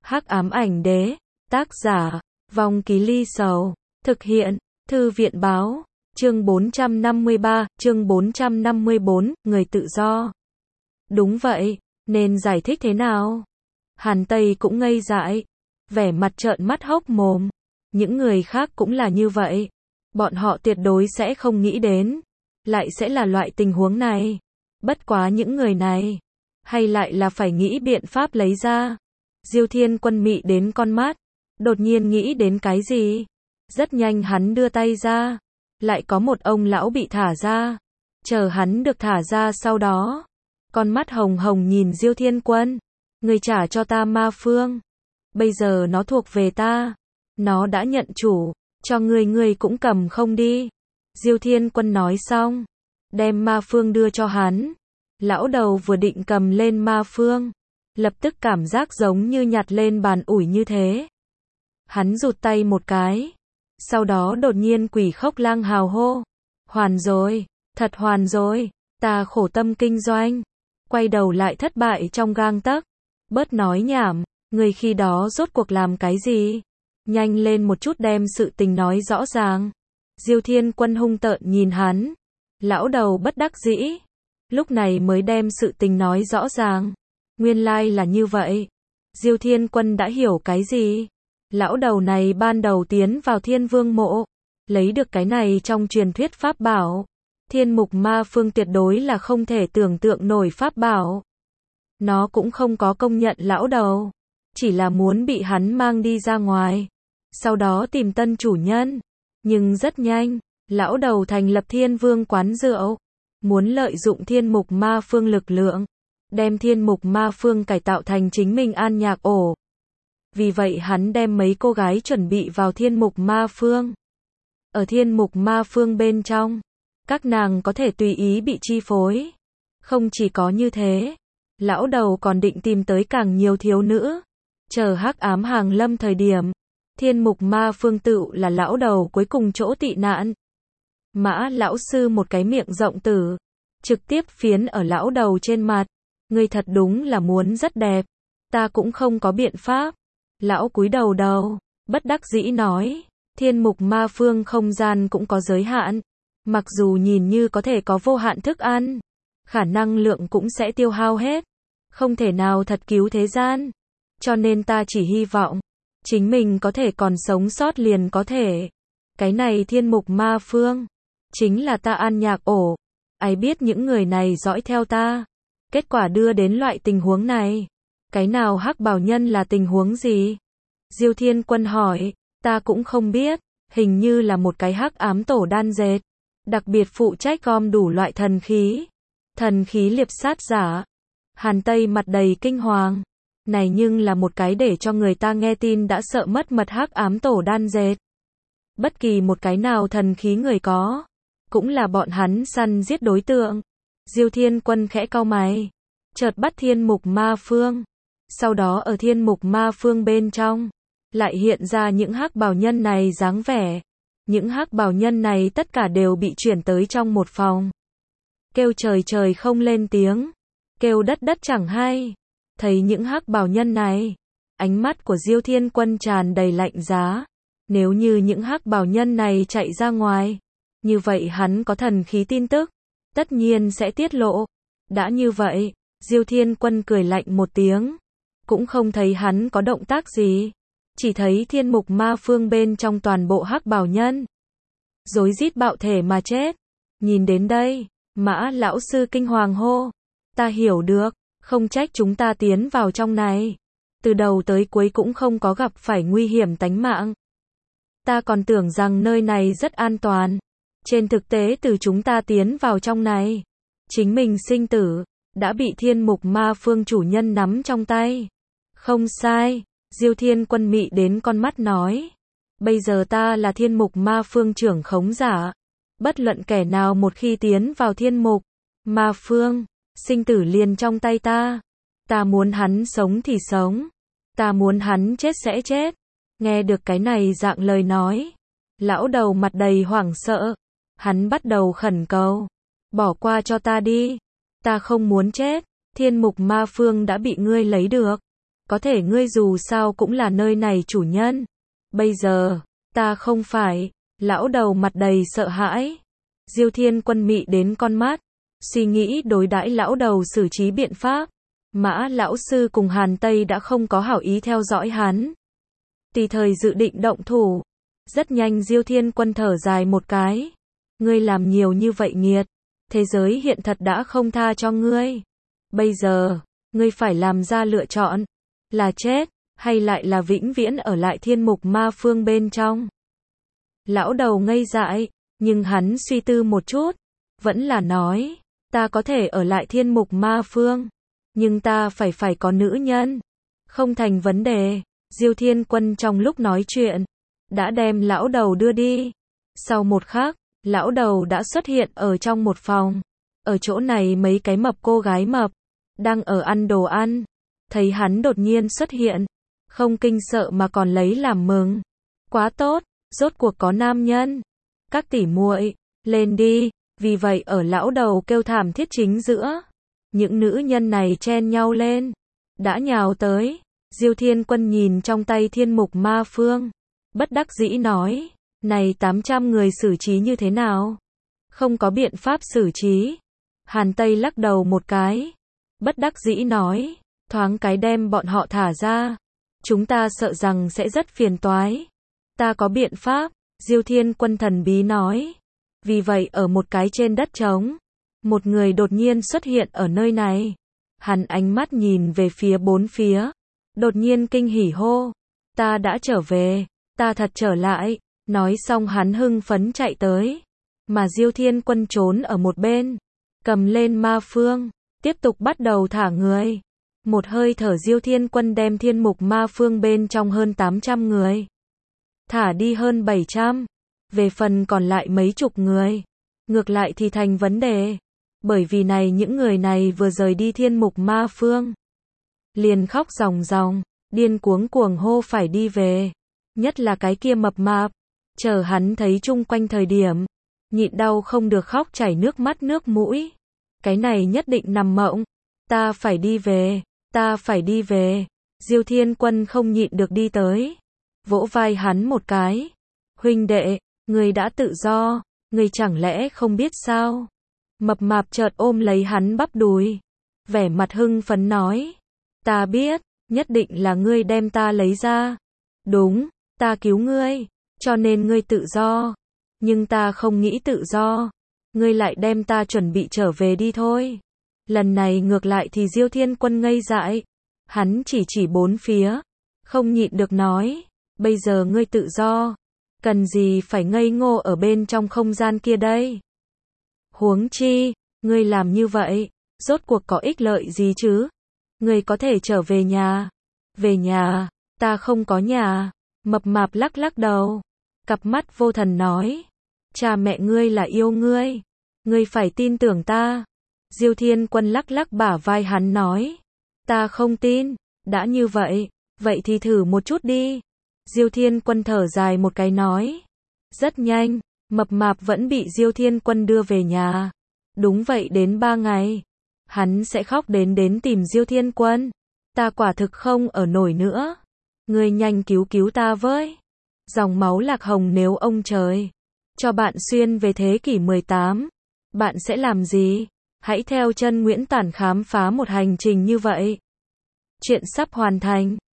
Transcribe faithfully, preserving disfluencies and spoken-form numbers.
Hắc ám ảnh đế, tác giả, Vong Ký Ly Sầu, thực hiện, Thư viện báo, chương bốn trăm năm mươi ba, chương bốn trăm năm mươi bốn, người tự do. Đúng vậy, nên giải thích thế nào? Hàn Tây cũng ngây dại, vẻ mặt trợn mắt hốc mồm. Những người khác cũng là như vậy. Bọn họ tuyệt đối sẽ không nghĩ đến, lại sẽ là loại tình huống này. Bất quá những người này, hay lại là phải nghĩ biện pháp lấy ra. Diêu Thiên Quân mị đến con mắt, đột nhiên nghĩ đến cái gì. Rất nhanh hắn đưa tay ra, lại có một ông lão bị thả ra. Chờ hắn được thả ra sau đó, con mắt hồng hồng nhìn Diêu Thiên Quân. Người trả cho ta ma phương. Bây giờ nó thuộc về ta. Nó đã nhận chủ, cho ngươi ngươi cũng cầm không đi. Diêu Thiên Quân nói xong, đem ma phương đưa cho hắn. Lão đầu vừa định cầm lên ma phương, lập tức cảm giác giống như nhặt lên bàn ủi như thế. Hắn rụt tay một cái, sau đó đột nhiên quỷ khốc lang hào hô. Hoàn rồi, thật hoàn rồi, ta khổ tâm kinh doanh. Quay đầu lại thất bại trong gang tấc. Bớt nói nhảm, người khi đó rốt cuộc làm cái gì? Nhanh lên một chút đem sự tình nói rõ ràng. Diêu Thiên Quân hung tợn nhìn hắn. Lão đầu bất đắc dĩ, lúc này mới đem sự tình nói rõ ràng. Nguyên lai là như vậy. Diêu Thiên Quân đã hiểu cái gì? Lão đầu này ban đầu tiến vào Thiên Vương mộ, lấy được cái này trong truyền thuyết pháp bảo. Thiên mục ma phương tuyệt đối là không thể tưởng tượng nổi pháp bảo. Nó cũng không có công nhận lão đầu, chỉ là muốn bị hắn mang đi ra ngoài, sau đó tìm tân chủ nhân. Nhưng rất nhanh, lão đầu thành lập Thiên Vương quán rượu, muốn lợi dụng thiên mục ma phương lực lượng, đem thiên mục ma phương cải tạo thành chính mình an nhạc ổ. Vì vậy hắn đem mấy cô gái chuẩn bị vào thiên mục ma phương. Ở thiên mục ma phương bên trong, các nàng có thể tùy ý bị chi phối. Không chỉ có như thế, lão đầu còn định tìm tới càng nhiều thiếu nữ. Chờ hắc ám hàng lâm thời điểm, thiên mục ma phương tựu là lão đầu cuối cùng chỗ tị nạn. Mã lão sư một cái miệng rộng tử, trực tiếp phiến ở lão đầu trên mặt. Ngươi thật đúng là muốn rất đẹp, ta cũng không có biện pháp. Lão cúi đầu đầu, bất đắc dĩ nói, thiên mục ma phương không gian cũng có giới hạn. Mặc dù nhìn như có thể có vô hạn thức ăn, khả năng lượng cũng sẽ tiêu hao hết, không thể nào thật cứu thế gian. Cho nên ta chỉ hy vọng, chính mình có thể còn sống sót liền có thể. Cái này thiên mục ma phương, chính là ta an nhạc ổ. Ai biết những người này dõi theo ta, kết quả đưa đến loại tình huống này. Cái nào hắc bào nhân là tình huống gì? Diêu Thiên Quân hỏi, ta cũng không biết, hình như là một cái hắc ám tổ đan dệt, đặc biệt phụ trách gom đủ loại thần khí. Thần khí liệp sát giả. Hàn Tây mặt đầy kinh hoàng. Này nhưng là một cái để cho người ta nghe tin đã sợ mất mật hắc ám tổ đan dệt. Bất kỳ một cái nào thần khí người có, cũng là bọn hắn săn giết đối tượng. Diêu Thiên Quân khẽ cau mày, chợt bắt thiên mục ma phương. Sau đó ở thiên mục ma phương bên trong, lại hiện ra những hắc bào nhân này dáng vẻ. Những hắc bào nhân này tất cả đều bị chuyển tới trong một phòng. Kêu trời trời không lên tiếng, kêu đất đất chẳng hay. Thấy những hắc bào nhân này, ánh mắt của Diêu Thiên Quân tràn đầy lạnh giá. Nếu như những hắc bào nhân này chạy ra ngoài, như vậy hắn có thần khí tin tức, tất nhiên sẽ tiết lộ. Đã như vậy, Diêu Thiên Quân cười lạnh một tiếng, cũng không thấy hắn có động tác gì, chỉ thấy thiên mục ma phương bên trong toàn bộ hắc bào nhân rối rít bạo thể mà chết. Nhìn đến đây, Mã lão sư kinh hoàng hô, ta hiểu được, không trách chúng ta tiến vào trong này, từ đầu tới cuối cũng không có gặp phải nguy hiểm tánh mạng. Ta còn tưởng rằng nơi này rất an toàn. Trên thực tế từ chúng ta tiến vào trong này, chính mình sinh tử đã bị thiên mục ma phương chủ nhân nắm trong tay. Không sai, Diêu Thiên Quân mị đến con mắt nói, bây giờ ta là thiên mục ma phương trưởng khống giả. Bất luận kẻ nào một khi tiến vào thiên mục ma phương, sinh tử liền trong tay ta. Ta muốn hắn sống thì sống, ta muốn hắn chết sẽ chết. Nghe được cái này dạng lời nói, lão đầu mặt đầy hoảng sợ. Hắn bắt đầu khẩn cầu, bỏ qua cho ta đi, ta không muốn chết. Thiên mục ma phương đã bị ngươi lấy được, có thể ngươi dù sao cũng là nơi này chủ nhân. Bây giờ, ta không phải. Lão đầu mặt đầy sợ hãi. Diêu Thiên Quân mị đến con mắt, suy nghĩ đối đãi lão đầu xử trí biện pháp. Mã lão sư cùng Hàn Tây đã không có hảo ý theo dõi hắn. Tùy thời dự định động thủ. Rất nhanh Diêu Thiên Quân thở dài một cái. Ngươi làm nhiều như vậy nghiệt. Thế giới hiện thật đã không tha cho ngươi. Bây giờ, ngươi phải làm ra lựa chọn. Là chết, hay lại là vĩnh viễn ở lại thiên mục ma phương bên trong. Lão đầu ngây dại, nhưng hắn suy tư một chút. Vẫn là nói, ta có thể ở lại thiên mục ma phương. Nhưng ta phải phải có nữ nhân. Không thành vấn đề. Diêu Thiên Quân trong lúc nói chuyện, đã đem lão đầu đưa đi. Sau một khắc, lão đầu đã xuất hiện ở trong một phòng. Ở chỗ này mấy cái mập cô gái mập, đang ở ăn đồ ăn. Thấy hắn đột nhiên xuất hiện, không kinh sợ mà còn lấy làm mừng. Quá tốt, rốt cuộc có nam nhân. Các tỷ muội, lên đi. Vì vậy ở lão đầu kêu thảm thiết chính giữa, những nữ nhân này chen nhau lên, đã nhào tới. Diêu Thiên Quân nhìn trong tay thiên mục ma phương, bất đắc dĩ nói, này tám trăm người xử trí như thế nào? Không có biện pháp xử trí. Hàn Tây lắc đầu một cái, bất đắc dĩ nói, thoáng cái đem bọn họ thả ra. Chúng ta sợ rằng sẽ rất phiền toái. Ta có biện pháp, Diêu Thiên Quân thần bí nói. Vì vậy ở một cái trên đất trống, một người đột nhiên xuất hiện ở nơi này. Hắn ánh mắt nhìn về phía bốn phía, đột nhiên kinh hỉ hô, ta đã trở về, ta thật trở lại. Nói xong hắn hưng phấn chạy tới, mà Diêu Thiên Quân trốn ở một bên, cầm lên ma phương, tiếp tục bắt đầu thả người. Một hơi thở Diêu Thiên Quân đem thiên mục ma phương bên trong hơn tám trăm người thả đi hơn bảy trăm. Về phần còn lại mấy chục người, ngược lại thì thành vấn đề. Bởi vì này những người này vừa rời đi thiên mục ma phương, liền khóc ròng ròng, điên cuống cuồng hô phải đi về. Nhất là cái kia mập mạp, chờ hắn thấy chung quanh thời điểm, nhịn đau không được khóc chảy nước mắt nước mũi. Cái này nhất định nằm mộng. Ta phải đi về, ta phải đi về. Diêu Thiên Quân không nhịn được đi tới, vỗ vai hắn một cái. Huynh đệ, người đã tự do, người chẳng lẽ không biết sao? Mập mạp chợt ôm lấy hắn bắp đùi, vẻ mặt hưng phấn nói, ta biết, nhất định là ngươi đem ta lấy ra. Đúng, ta cứu ngươi, cho nên ngươi tự do. Nhưng ta không nghĩ tự do, ngươi lại đem ta chuẩn bị trở về đi thôi. Lần này ngược lại thì Diêu Thiên Quân ngây dại, hắn chỉ chỉ bốn phía, không nhịn được nói, bây giờ ngươi tự do, cần gì phải ngây ngô ở bên trong không gian kia đây? Huống chi, ngươi làm như vậy, rốt cuộc có ích lợi gì chứ? Ngươi có thể trở về nhà. Về nhà, ta không có nhà. Mập mạp lắc lắc đầu, cặp mắt vô thần nói, cha mẹ ngươi là yêu ngươi, ngươi phải tin tưởng ta. Diêu Thiên Quân lắc lắc bả vai hắn nói, ta không tin. Đã như vậy, vậy thì thử một chút đi. Diêu Thiên Quân thở dài một cái nói. Rất nhanh, mập mạp vẫn bị Diêu Thiên Quân đưa về nhà. Đúng vậy, đến ba ngày, hắn sẽ khóc đến đến tìm Diêu Thiên Quân. Ta quả thực không ở nổi nữa. Ngươi nhanh cứu cứu ta với. Dòng máu lạc hồng, nếu ông trời cho bạn xuyên về thế kỷ mười tám, bạn sẽ làm gì? Hãy theo chân Nguyễn Tản khám phá một hành trình như vậy. Chuyện sắp hoàn thành.